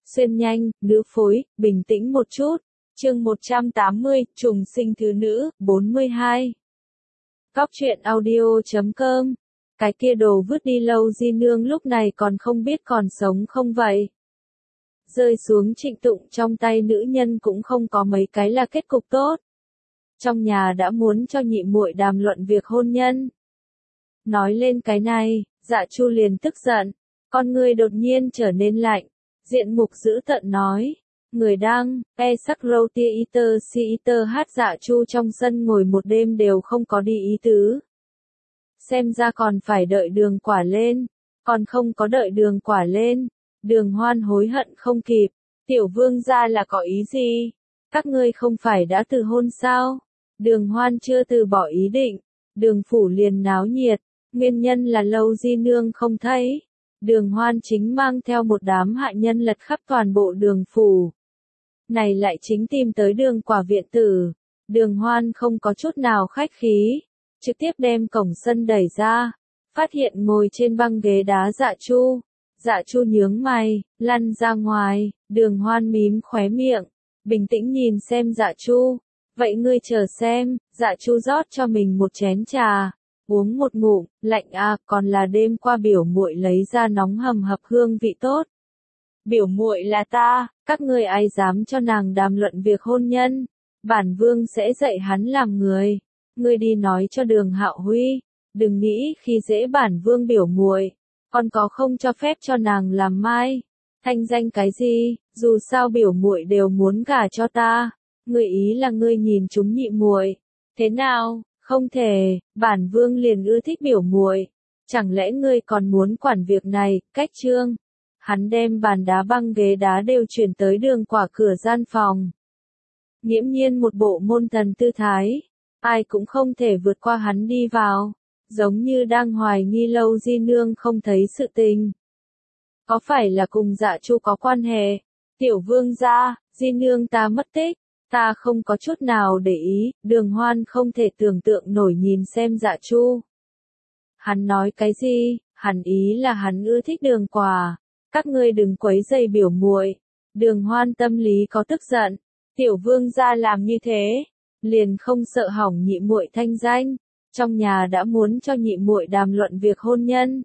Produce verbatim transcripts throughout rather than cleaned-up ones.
Xuyên nhanh, nữ phối, bình tĩnh một chút. Chương một trăm tám mươi, trùng sinh thứ nữ, bốn mươi hai. Góc truyện audio chấm com. Cái kia đồ vứt đi lâu di nương lúc này còn không biết còn sống không vậy? Rơi xuống Trịnh Tụng trong tay nữ nhân cũng không có mấy cái là kết cục tốt. Trong nhà đã muốn cho nhị muội đàm luận việc hôn nhân. Nói lên cái này, Dạ Chu liền tức giận, con người đột nhiên trở nên lạnh, diện mục dữ tợn nói. Người đang, e sắc râu tia iter si iter hát Dạ Chu trong sân ngồi một đêm đều không có đi ý tứ. Xem ra còn phải đợi đường quả lên, còn không có đợi đường quả lên. Đường Hoan hối hận không kịp, tiểu vương gia là có ý gì? Các ngươi không phải đã từ hôn sao? Đường Hoan chưa từ bỏ ý định, đường phủ liền náo nhiệt, nguyên nhân là lâu di nương không thấy. Đường Hoan chính mang theo một đám hạ nhân lật khắp toàn bộ đường phủ. Này lại chính tìm tới đường quả viện tử. Đường Hoan không có chút nào khách khí, trực tiếp đem cổng sân đẩy ra, phát hiện ngồi trên băng ghế đá Dạ Chu. Dạ Chu nhướng mày, lăn ra ngoài. Đường Hoan mím khóe miệng, bình tĩnh nhìn xem Dạ Chu. Vậy ngươi chờ xem. Dạ Chu rót cho mình một chén trà, uống một ngụm, lạnh à, còn là đêm qua biểu muội lấy ra nóng hầm hập hương vị tốt. Biểu muội là ta, các ngươi ai dám cho nàng đàm luận việc hôn nhân, bản vương sẽ dạy hắn làm người. Ngươi đi nói cho Đường Hạo Huy, đừng nghĩ khi dễ bản vương biểu muội, còn có không cho phép cho nàng làm mai. Thanh danh cái gì, dù sao biểu muội đều muốn gả cho ta. Ngươi ý là ngươi nhìn chúng nhị muội, thế nào? Không thể, bản vương liền ưa thích biểu muội. Chẳng lẽ ngươi còn muốn quản việc này? Cách trương. Hắn đem bàn đá băng ghế đá đều chuyển tới đường quả cửa gian phòng. Nghiễm nhiên một bộ môn thần tư thái, ai cũng không thể vượt qua hắn đi vào, giống như đang hoài nghi lâu di nương không thấy sự tình. Có phải là cùng Dạ Chu có quan hệ? Tiểu vương gia, di nương ta mất tích, ta không có chút nào để ý. Đường Hoan không thể tưởng tượng nổi nhìn xem Dạ Chu. Hắn nói cái gì? Hắn ý là hắn ưa thích đường quả. Các ngươi đừng quấy rầy biểu muội. Đường Hoan tâm lý có tức giận, tiểu vương gia làm như thế, liền không sợ hỏng nhị muội thanh danh. Trong nhà đã muốn cho nhị muội đàm luận việc hôn nhân.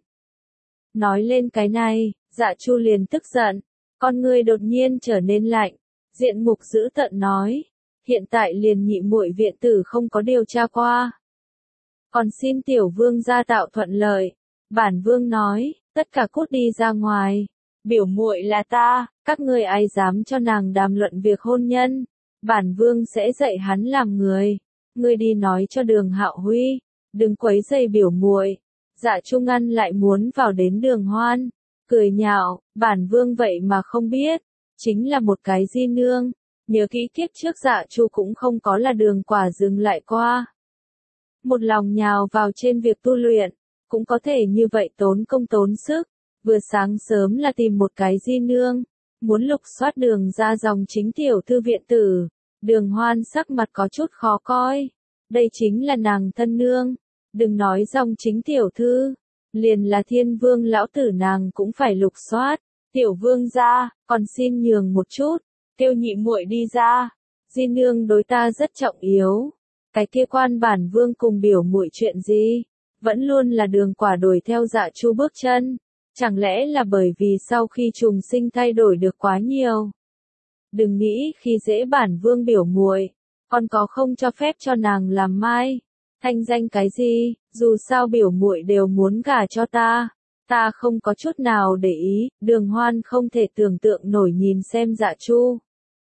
Nói lên cái này, Dạ Chu liền tức giận, con ngươi đột nhiên trở nên lạnh, diện mục dữ tợn nói, hiện tại liền nhị muội viện tử không có điều tra qua. Còn xin tiểu vương gia tạo thuận lợi. Bản vương nói, tất cả cút đi ra ngoài. Biểu muội là ta, các ngươi ai dám cho nàng đàm luận việc hôn nhân, bản vương sẽ dạy hắn làm người. Ngươi đi nói cho Đường Hạo Huy, đừng quấy rầy biểu muội. Dạ Chu ngăn lại muốn vào đến Đường Hoan, cười nhạo, bản vương vậy mà không biết, chính là một cái di nương. Nhớ kỹ kiếp trước Dạ Chu cũng không có là đường quả dừng lại qua. Một lòng nhào vào trên việc tu luyện, cũng có thể như vậy tốn công tốn sức. Vừa sáng sớm là tìm một cái di nương, muốn lục soát đường ra dòng chính tiểu thư viện tử. Đường Hoan sắc mặt có chút khó coi. Đây chính là nàng thân nương, đừng nói dòng chính tiểu thư, liền là thiên vương lão tử nàng cũng phải lục soát. Tiểu vương gia, còn xin nhường một chút, kêu nhị muội đi ra. Di nương đối ta rất trọng yếu. Cái kia quan bản vương cùng biểu muội chuyện gì? Vẫn luôn là đường quả đuổi theo Dạ Chu bước chân. Chẳng lẽ là bởi vì sau khi trùng sinh thay đổi được quá nhiều? Đừng nghĩ khi dễ bản vương biểu muội, còn có không cho phép cho nàng làm mai. Thanh danh cái gì, dù sao biểu muội đều muốn gả cho ta. Ta không có chút nào để ý. Đường Hoan không thể tưởng tượng nổi nhìn xem Dạ Chu.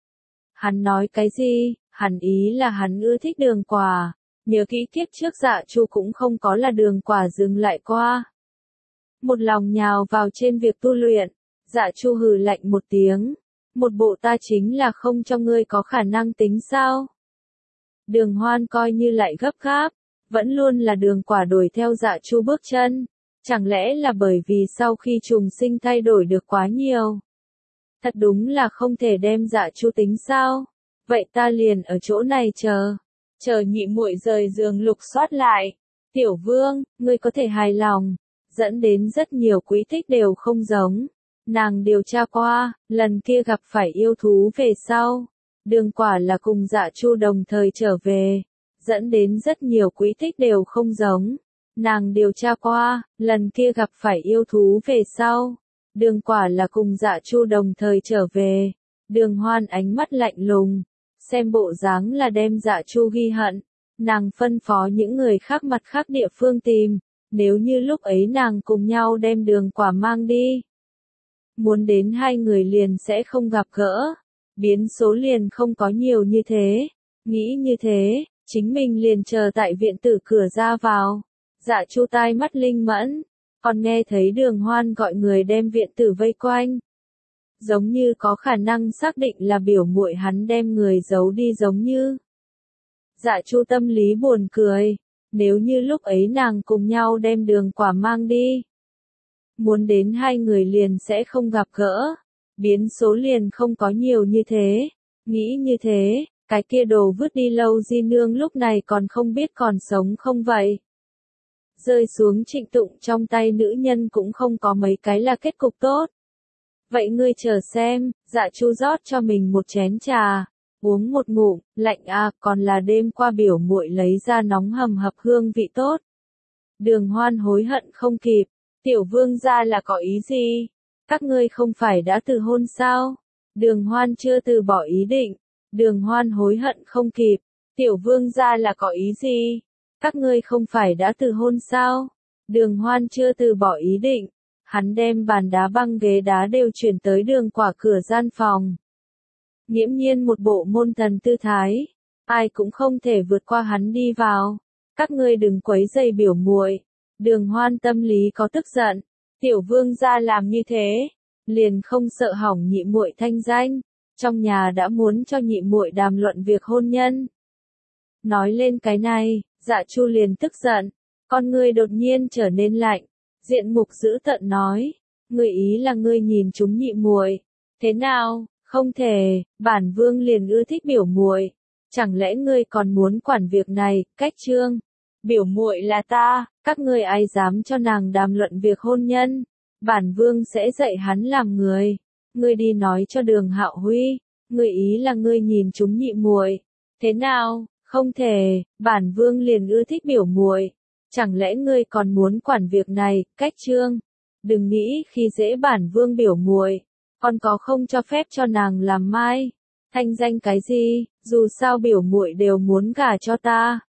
Hắn nói cái gì? Hắn ý là hắn ưa thích đường quả. Nhớ kỹ kiếp trước Dạ Chu cũng không có là đường quả dừng lại qua. Một lòng nhào vào trên việc tu luyện. Dạ Chu hừ lạnh một tiếng, một bộ ta chính là không cho ngươi có khả năng tính sao? Đường Hoan coi như lại gấp gáp, vẫn luôn là đường quả đuổi theo Dạ Chu bước chân. Chẳng lẽ là bởi vì sau khi trùng sinh thay đổi được quá nhiều? Thật đúng là không thể đem Dạ Chu tính sao? Vậy ta liền ở chỗ này chờ, chờ nhị muội rời giường lục soát lại. Tiểu vương, ngươi có thể hài lòng, dẫn đến rất nhiều quý thích đều không giống. Nàng điều tra qua, lần kia gặp phải yêu thú về sau, đường quả là cùng Dạ Chu đồng thời trở về, dẫn đến rất nhiều quỹ tích đều không giống. Nàng điều tra qua, lần kia gặp phải yêu thú về sau, đường quả là cùng Dạ Chu đồng thời trở về, Đường Hoan ánh mắt lạnh lùng, xem bộ dáng là đem Dạ Chu ghi hận, nàng phân phó những người khác mặt khác địa phương tìm, nếu như lúc ấy nàng cùng nhau đem đường quả mang đi. Muốn đến hai người liền sẽ không gặp gỡ, biến số liền không có nhiều như thế, nghĩ như thế, chính mình liền chờ tại viện tử cửa ra vào. Dạ Chu tai mắt linh mẫn, còn nghe thấy Đường Hoan gọi người đem viện tử vây quanh. Giống như có khả năng xác định là biểu muội hắn đem người giấu đi giống như. Dạ Chu tâm lý buồn cười, nếu như lúc ấy nàng cùng nhau đem đường quả mang đi. Muốn đến hai người liền sẽ không gặp gỡ, biến số liền không có nhiều như thế, nghĩ như thế, cái kia đồ vứt đi lâu di nương lúc này còn không biết còn sống không vậy. Rơi xuống Trịnh Tụng trong tay nữ nhân cũng không có mấy cái là kết cục tốt. Vậy ngươi chờ xem, Dạ Chu rót cho mình một chén trà, uống một ngụm, lạnh à, còn là đêm qua biểu muội lấy ra nóng hầm hập hương vị tốt. Đường Hoan hối hận không kịp, tiểu vương gia là có ý gì? Các ngươi không phải đã từ hôn sao? Đường Hoan chưa từ bỏ ý định, Đường Hoan hối hận không kịp, tiểu vương gia là có ý gì? Các ngươi không phải đã từ hôn sao? Đường Hoan chưa từ bỏ ý định, hắn đem bàn đá băng ghế đá đều chuyển tới đường quả cửa gian phòng. Nghiễm nhiên một bộ môn thần tư thái, ai cũng không thể vượt qua hắn đi vào. Các ngươi đừng quấy rầy biểu muội. Đường Hoan tâm lý có tức giận, tiểu vương gia làm như thế, liền không sợ hỏng nhị muội thanh danh, trong nhà đã muốn cho nhị muội đàm luận việc hôn nhân. Nói lên cái này, Dạ Chu liền tức giận, con ngươi đột nhiên trở nên lạnh, diện mục dữ tợn nói, ngươi ý là ngươi nhìn chúng nhị muội, thế nào, không thể, bản vương liền ưa thích biểu muội, chẳng lẽ ngươi còn muốn quản việc này, cách trương, biểu muội là ta, các ngươi ai dám cho nàng đàm luận việc hôn nhân, bản vương sẽ dạy hắn làm người, ngươi đi nói cho Đường Hạo Huy, ngươi ý là ngươi nhìn chúng nhị muội, thế nào? Không thể, bản vương liền ưa thích biểu muội, chẳng lẽ ngươi còn muốn quản việc này, cách trương, đừng nghĩ khi dễ bản vương biểu muội, còn có không cho phép cho nàng làm mai, thanh danh cái gì, dù sao biểu muội đều muốn gả cho ta,